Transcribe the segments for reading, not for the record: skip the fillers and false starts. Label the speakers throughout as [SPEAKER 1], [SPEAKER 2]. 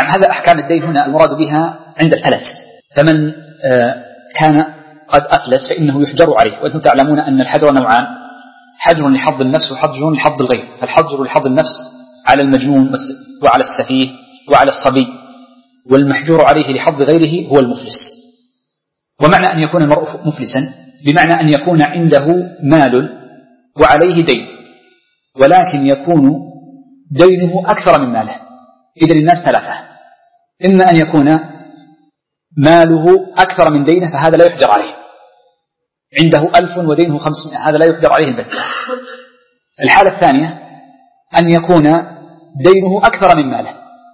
[SPEAKER 1] هذا أحكام الدين هنا المراد بها عند الفلس. فمن كان قد أفلس فإنه يحجر عليه. وأنتم تعلمون أن الحجر نوعان: حجر لحظ النفس وحجر لحظ الغير. فالحجر لحظ النفس على المجنون وعلى السفيه وعلى الصبي، والمحجور عليه لحظ غيره هو المفلس. ومعنى أن يكون المرء مفلسا بمعنى أن يكون عنده مال وعليه دين، ولكن يكون دينه أكثر من ماله. إذن الناس ثلاثة: إما أن يكون ماله أكثر من دينه فهذا لا يحجر عليه، عنده 1000 ودينه 500، هذا لا يحجر عليه البتة. الحالة الثانية أن يكون دينه أكثر من ماله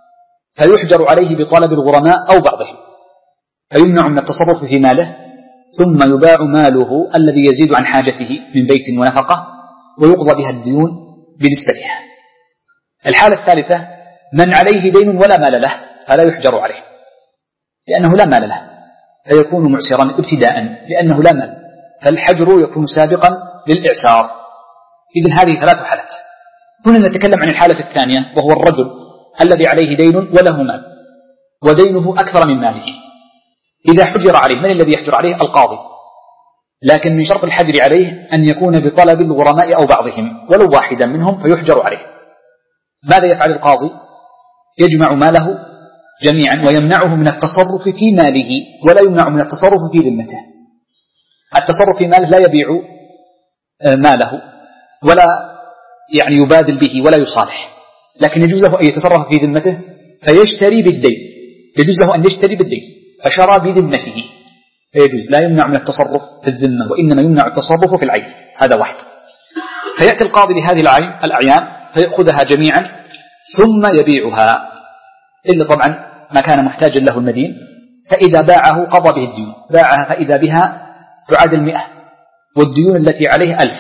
[SPEAKER 1] فيحجر عليه بطلب الغرماء أو بعضهم، فيمنع من التصرف في ماله، ثم يباع ماله الذي يزيد عن حاجته من بيت ونفقة ويقضى بها الديون بنسبتها. الحالة الثالثة من عليه دين ولا مال له فلا يحجر عليه لأنه لا مال له، فيكون معسرا ابتداء لأنه لا مال، فالحجر يكون سابقا للإعسار. إذن هذه 3 حالات. هنا نتكلم عن الحالة الثانية، وهو الرجل الذي عليه دين وله مال ودينه أكثر من ماله. إذا حجر عليه، من الذي يحجر عليه؟ القاضي، لكن من شرط الحجر عليه أن يكون بطلب الغرماء أو بعضهم ولو واحدا منهم فيحجر عليه. ماذا يفعل القاضي؟ يجمع ماله جميعا ويمنعه من التصرف في ماله ولا يمنع من التصرف في ذمته. التصرف في ماله لا يبيع ماله ولا يبادل به ولا يصالح، لكن يجوز له أن يتصرف في ذمته فيشتري بالدين، يجوز له أن يشتري بالدين فشرى بذمته فيجوز، لا يمنع من التصرف في الذمة وإنما يمنع التصرف في العين. هذا واحد. فيأتي القاضي بهذه الأعيان فيأخذها جميعا ثم يبيعها، إلا طبعا ما كان محتاجا له المدين، فإذا باعه قضى به الديون، باعها فإذا بها تعادل 100 والديون التي عليه 1000،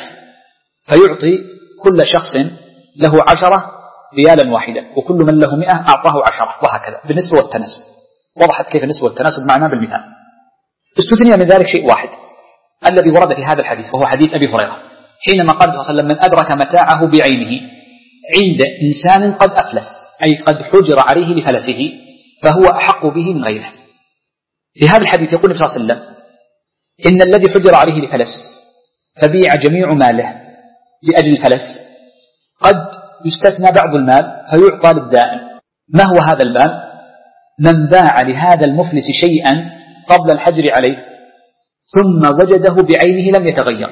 [SPEAKER 1] فيعطي كل شخص له 10 ريالا واحدا، وكل من له 100 أعطاه 10، وهكذا بالنسبة والتناسب. وضحت كيف النسبة والتناسب معنا بالمثال. استثني من ذلك شيء واحد الذي ورد في هذا الحديث، وهو حديث أبي هريرة حينما قال صلى الله عليه وسلم: من أدرك متاعه بعينه عند إنسان قد أفلس، أي قد حجر عليه لفلسه، فهو أحق به من غيره. في هذا الحديث يقول النبي صلى الله عليه وسلم: إن الذي حجر عليه لفلس فبيع جميع ماله لأجل الفلس، قد يستثنى بعض المال فيعطى للدائن. ما هو هذا المال؟ من باع لهذا المفلس شيئا قبل الحجر عليه ثم وجده بعينه لم يتغير،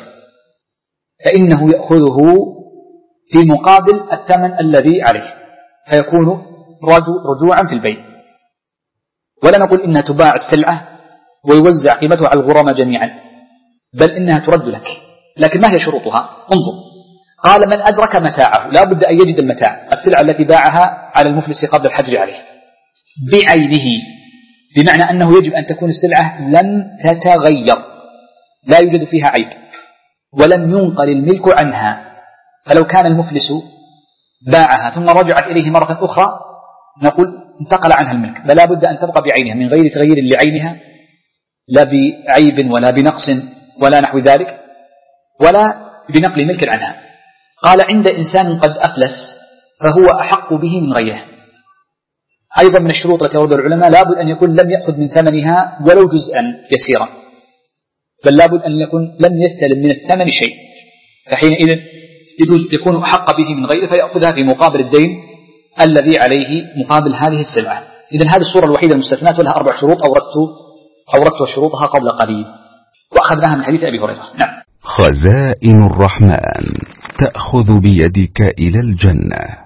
[SPEAKER 1] فإنه يأخذه في مقابل الثمن الذي عليه، فيكون رجوعا في البيع. ولا نقول إنها تباع السلعة ويوزع قيمتها على الغرماء جميعا، بل إنها ترد لك. لكن ما هي شروطها؟ انظر، قال: من أدرك متاعه، لا بد أن يجد المتاع، السلعة التي باعها على المفلس قبل الحجر عليه بعينه، بمعنى أنه يجب أن تكون السلعة لم تتغير، لا يوجد فيها عيب، ولم ينقل الملك عنها. فلو كان المفلس باعها ثم رجعت إليه مرة أخرى نقول انتقل عنها الملك، بل لا بد أن تبقى بعينها من غير تغيير لعينها، لا بعيب ولا بنقص ولا نحو ذلك، ولا بنقل الملك عنها. قال: عند إنسان قد أفلس فهو أحق به من غيره. أيضا من الشروط التي وردها العلماء لابد أن يكون لم يأخذ من ثمنها ولو جزءا يسيرا، بل لابد أن يكون لم يستلم من الثمن شيء، فحينئذ يكون أحق به من غيره فيأخذها في مقابل الدين الذي عليه مقابل هذه السلعة. إذن هذه الصورة الوحيدة المستثنات، ولها 4 شروط أوردت شروطها قبل قليل وأخذناها من حديث أبي هريرة. نعم.
[SPEAKER 2] خزائن الرحمن تأخذ بيدك إلى الجنة.